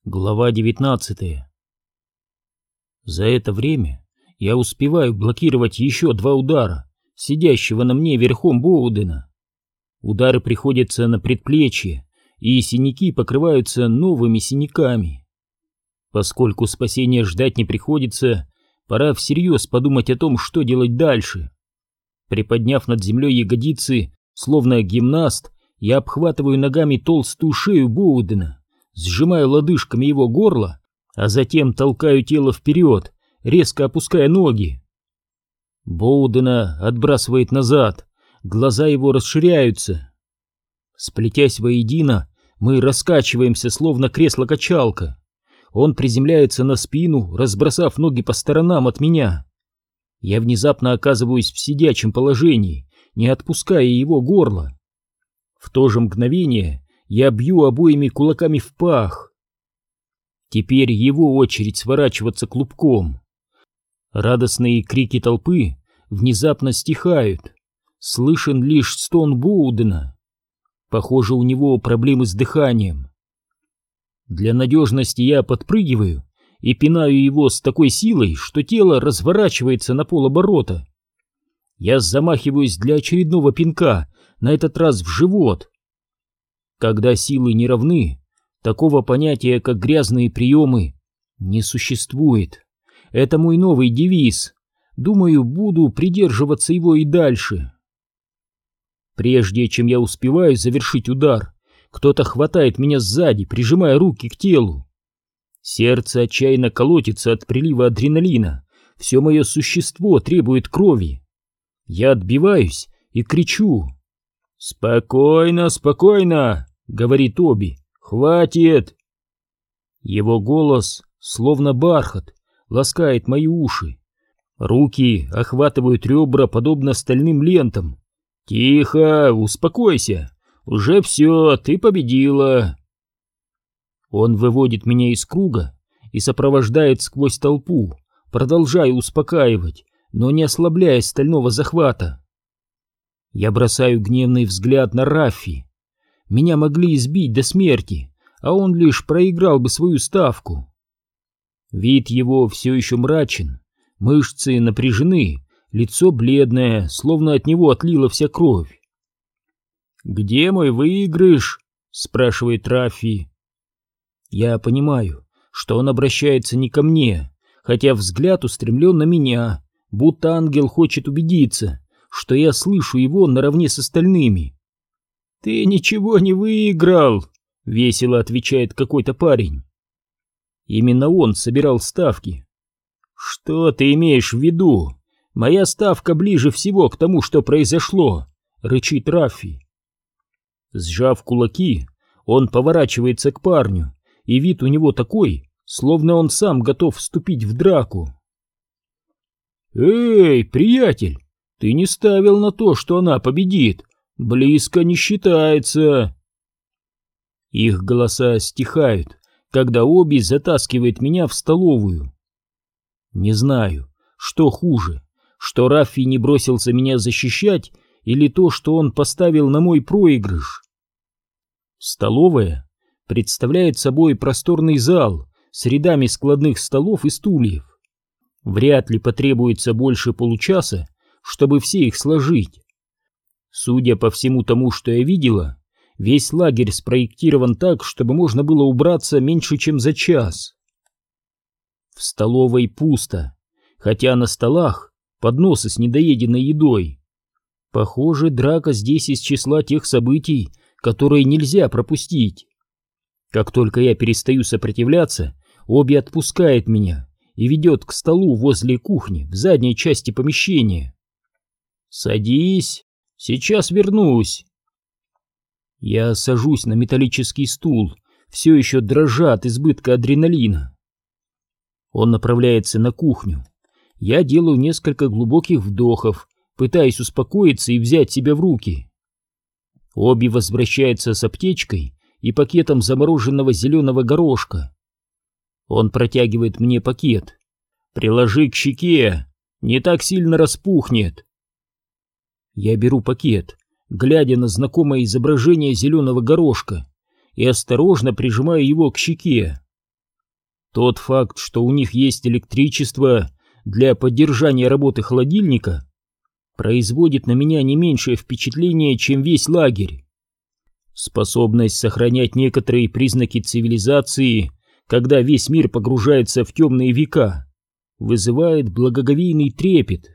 Глава 19. За это время я успеваю блокировать еще два удара сидящего на мне верхом Боудена. Удары приходятся на предплечье, и синяки покрываются новыми синяками. Поскольку спасения ждать не приходится, пора всерьез подумать о том, что делать дальше. Приподняв над землей ягодицы, словно гимнаст, я обхватываю ногами толстую шею Боудена, сжимаю лодыжками его горло, а затем толкаю тело вперед, резко опуская ноги. Боудена отбрасывает назад, глаза его расширяются. Сплетясь воедино, мы раскачиваемся, словно кресло-качалка. Он приземляется на спину, разбросав ноги по сторонам от меня. Я внезапно оказываюсь в сидячем положении, не отпуская его горло. В то же мгновение я бью обоими кулаками в пах. Теперь его очередь сворачиваться клубком. Радостные крики толпы внезапно стихают. Слышен лишь стон Боудена. Похоже, у него проблемы с дыханием. Для надежности я подпрыгиваю и пинаю его с такой силой, что тело разворачивается на полоборота. Я замахиваюсь для очередного пинка, на этот раз в живот. Когда силы не равны, такого понятия, как грязные приемы, не существует. Это мой новый девиз. Думаю, буду придерживаться его и дальше. Прежде чем я успеваю завершить удар, кто-то хватает меня сзади, прижимая руки к телу. Сердце отчаянно колотится от прилива адреналина. Все мое существо требует крови. Я отбиваюсь и кричу. «Спокойно, спокойно!» — говорит Оби. «Хватит!» Его голос, словно бархат, ласкает мои уши. Руки охватывают ребра, подобно стальным лентам. «Тихо, успокойся! Уже все, ты победила!» Он выводит меня из круга и сопровождает сквозь толпу, продолжая успокаивать, но не ослабляя стального захвата. Я бросаю гневный взгляд на Раффи. Меня могли избить до смерти, а он лишь проиграл бы свою ставку. Вид его все еще мрачен, мышцы напряжены, лицо бледное, словно от него отлила вся кровь. «Где мой выигрыш?» — спрашивает Раффи. Я понимаю, что он обращается не ко мне, хотя взгляд устремлен на меня, будто ангел хочет убедиться, что я слышу его наравне с остальными. «Ты ничего не выиграл!» — весело отвечает какой-то парень. Именно он собирал ставки. «Что ты имеешь в виду? Моя ставка ближе всего к тому, что произошло!» — рычит Раффи. Сжав кулаки, он поворачивается к парню, и вид у него такой, словно он сам готов вступить в драку. «Эй, приятель, ты не ставил на то, что она победит. Близко не считается!» Их голоса стихают, когда Оби затаскивает меня в столовую. Не знаю, что хуже, что Раффи не бросился меня защищать, или то, что он поставил на мой проигрыш. Столовая представляет собой просторный зал с рядами складных столов и стульев. Вряд ли потребуется больше получаса, чтобы все их сложить. Судя по всему тому, что я видела, весь лагерь спроектирован так, чтобы можно было убраться меньше, чем за час. В столовой пусто, хотя на столах подносы с недоеденной едой. Похоже, драка здесь из числа тех событий, которые нельзя пропустить. Как только я перестаю сопротивляться, Оби отпускает меня и ведет к столу возле кухни в задней части помещения. «Садись, сейчас вернусь». Я сажусь на металлический стул, все еще дрожа от избытка адреналина. Он направляется на кухню. Я делаю несколько глубоких вдохов, пытаясь успокоиться и взять себя в руки. Оби возвращается с аптечкой и пакетом замороженного зеленого горошка. Он протягивает мне пакет. «Приложи к щеке, не так сильно распухнет». Я беру пакет, глядя на знакомое изображение зеленого горошка, и осторожно прижимаю его к щеке. Тот факт, что у них есть электричество для поддержания работы холодильника, производит на меня не меньшее впечатление, чем весь лагерь. Способность сохранять некоторые признаки цивилизации, когда весь мир погружается в темные века, вызывает благоговейный трепет.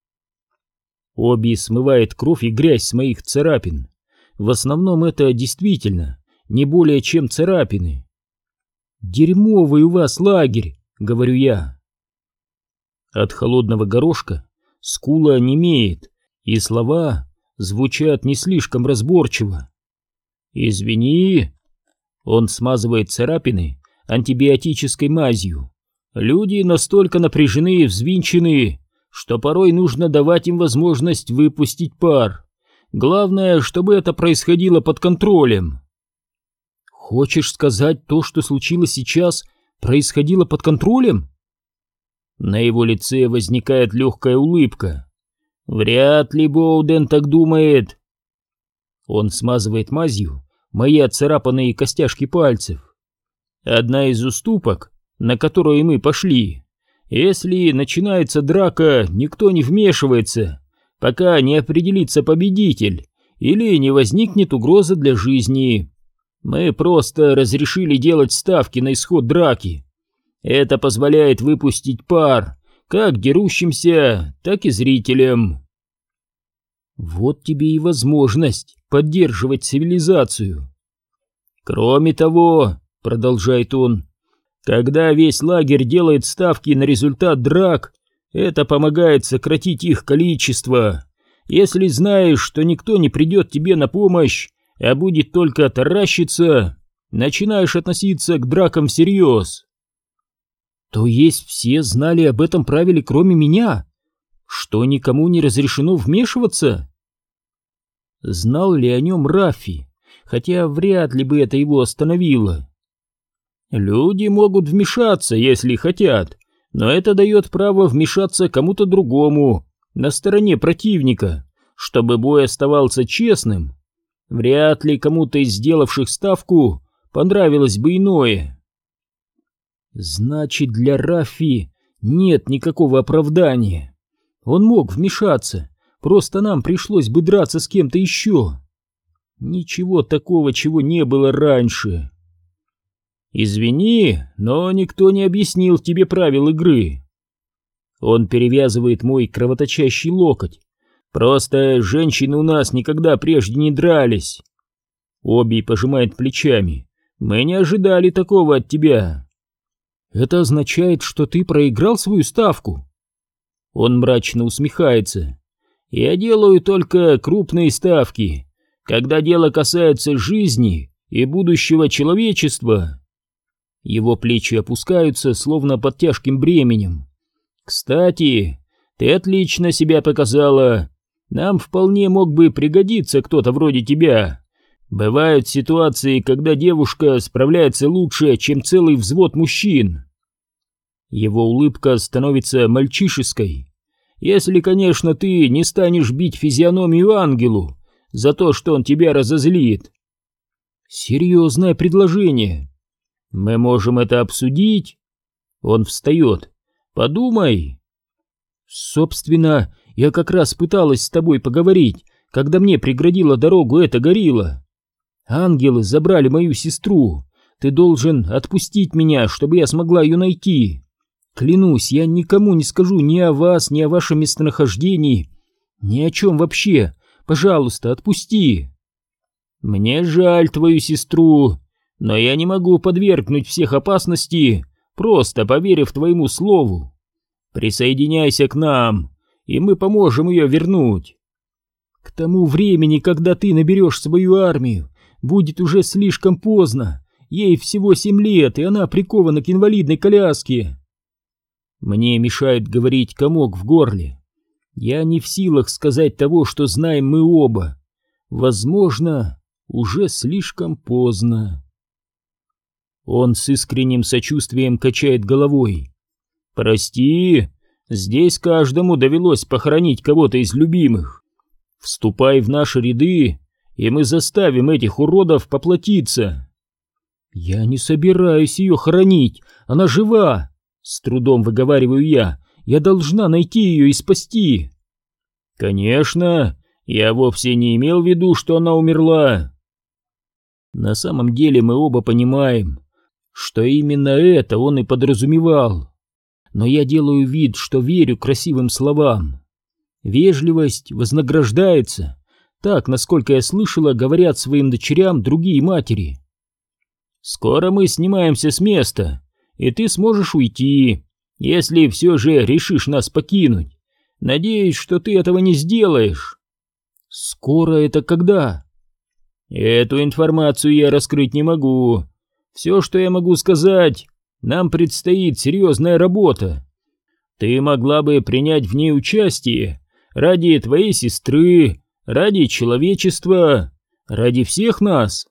Оби смывает кровь и грязь с моих царапин. В основном это действительно не более чем царапины. «Дерьмовый у вас лагерь», — говорю я. От холодного горошка скула немеет, и слова звучат не слишком разборчиво. «Извини». Он смазывает царапины антибиотической мазью. Люди настолько напряжены и взвинчены, что порой нужно давать им возможность выпустить пар. Главное, чтобы это происходило под контролем. Хочешь сказать, то, что случилось сейчас, происходило под контролем? На его лице возникает легкая улыбка. Вряд ли Боуден так думает. Он смазывает мазью мои отцарапанные костяшки пальцев. Одна из уступок, на которую мы пошли: если начинается драка, никто не вмешивается, пока не определится победитель или не возникнет угроза для жизни. Мы просто разрешили делать ставки на исход драки. Это позволяет выпустить пар как дерущимся, так и зрителям. Вот тебе и возможность поддерживать цивилизацию. Кроме того, продолжает он, когда весь лагерь делает ставки на результат драк, это помогает сократить их количество. Если знаешь, что никто не придет тебе на помощь, а будет только таращиться, начинаешь относиться к дракам всерьез. То есть все знали об этом правиле, кроме меня? Что никому не разрешено вмешиваться? Знал ли о нем Раффи? Хотя вряд ли бы это его остановило. Люди могут вмешаться, если хотят, но это дает право вмешаться кому-то другому, на стороне противника, чтобы бой оставался честным. Вряд ли кому-то из сделавших ставку понравилось бы иное. Значит, для Раффи нет никакого оправдания. Он мог вмешаться, просто нам пришлось бы драться с кем-то еще. Ничего такого, чего не было раньше. Извини, но никто не объяснил тебе правил игры. Он перевязывает мой кровоточащий локоть. Просто женщины у нас никогда прежде не дрались. Оби пожимает плечами. Мы не ожидали такого от тебя. Это означает, что ты проиграл свою ставку? Он мрачно усмехается. Я делаю только крупные ставки, когда дело касается жизни и будущего человечества. Его плечи опускаются, словно под тяжким бременем. Кстати, ты отлично себя показала. Нам вполне мог бы пригодиться кто-то вроде тебя. Бывают ситуации, когда девушка справляется лучше, чем целый взвод мужчин. Его улыбка становится мальчишеской. Если, конечно, ты не станешь бить физиономию ангелу за то, что он тебя разозлит. Серьезное предложение. Мы можем это обсудить. Он встает. Подумай. Собственно, я как раз пыталась с тобой поговорить, когда мне преградила дорогу эта горилла. Ангелы забрали мою сестру. Ты должен отпустить меня, чтобы я смогла ее найти. Клянусь, я никому не скажу ни о вас, ни о вашем местонахождении, ни о чем вообще. Пожалуйста, отпусти. Мне жаль твою сестру, но я не могу подвергнуть всех опасности, просто поверив твоему слову. Присоединяйся к нам, и мы поможем ее вернуть. К тому времени, когда ты наберешь свою армию, будет уже слишком поздно. Ей всего 7 лет, и она прикована к инвалидной коляске. Мне мешает говорить комок в горле. Я не в силах сказать того, что знаем мы оба. Возможно, уже слишком поздно. Он с искренним сочувствием качает головой. Прости, здесь каждому довелось похоронить кого-то из любимых. Вступай в наши ряды, и мы заставим этих уродов поплатиться. «Я не собираюсь ее хоронить, она жива!» С трудом выговариваю я. «Я должна найти ее и спасти!» «Конечно, я вовсе не имел в виду, что она умерла!» На самом деле мы оба понимаем, что именно это он и подразумевал. Но я делаю вид, что верю красивым словам. Вежливость вознаграждается. Так, насколько я слышала, говорят своим дочерям другие матери. «Скоро мы снимаемся с места, и ты сможешь уйти, если все же решишь нас покинуть. Надеюсь, что ты этого не сделаешь». «Скоро это когда?» «Эту информацию я раскрыть не могу. Все, что я могу сказать, нам предстоит серьезная работа. Ты могла бы принять в ней участие ради твоей сестры, ради человечества, ради всех нас».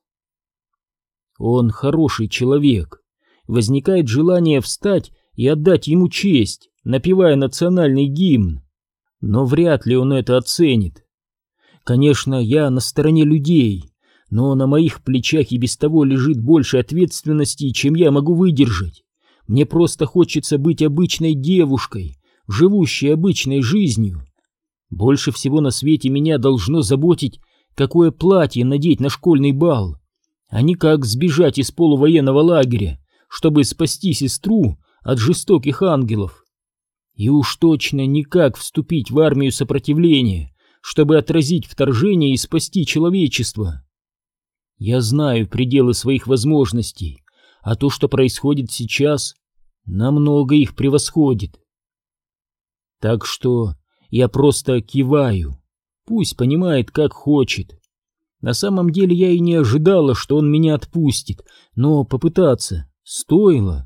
Он хороший человек. Возникает желание встать и отдать ему честь, напевая национальный гимн. Но вряд ли он это оценит. Конечно, я на стороне людей, но на моих плечах и без того лежит больше ответственности, чем я могу выдержать. Мне просто хочется быть обычной девушкой, живущей обычной жизнью. Больше всего на свете меня должно заботить, какое платье надеть на школьный бал, а не как сбежать из полувоенного лагеря, чтобы спасти сестру от жестоких ангелов. И уж точно не как вступить в армию сопротивления, чтобы отразить вторжение и спасти человечество. Я знаю пределы своих возможностей, а то, что происходит сейчас, намного их превосходит. Так что я просто киваю, пусть понимает, как хочет. На самом деле я и не ожидала, что он меня отпустит, но попытаться стоило.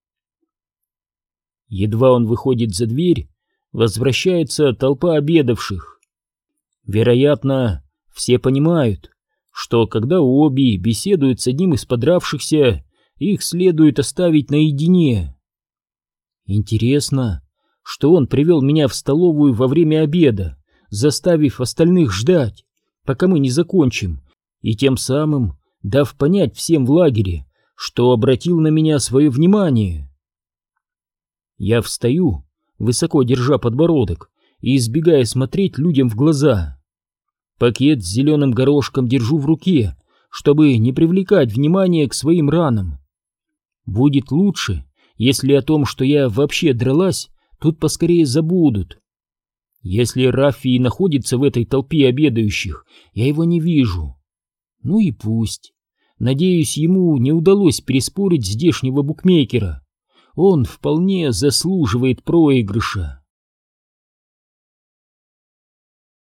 Едва он выходит за дверь, возвращается толпа обедавших. Вероятно, все понимают, что когда Оби беседует с одним из подравшихся, их следует оставить наедине. Интересно, что он привел меня в столовую во время обеда, заставив остальных ждать, пока мы не закончим, и тем самым дав понять всем в лагере, что обратил на меня свое внимание. Я встаю, высоко держа подбородок и избегая смотреть людям в глаза. Пакет с зеленым горошком держу в руке, чтобы не привлекать внимание к своим ранам. Будет лучше, если о том, что я вообще дралась, тут поскорее забудут. Если Раффи и находится в этой толпе обедающих, я его не вижу. Ну и пусть. Надеюсь, ему не удалось переспорить здешнего букмекера. Он вполне заслуживает проигрыша.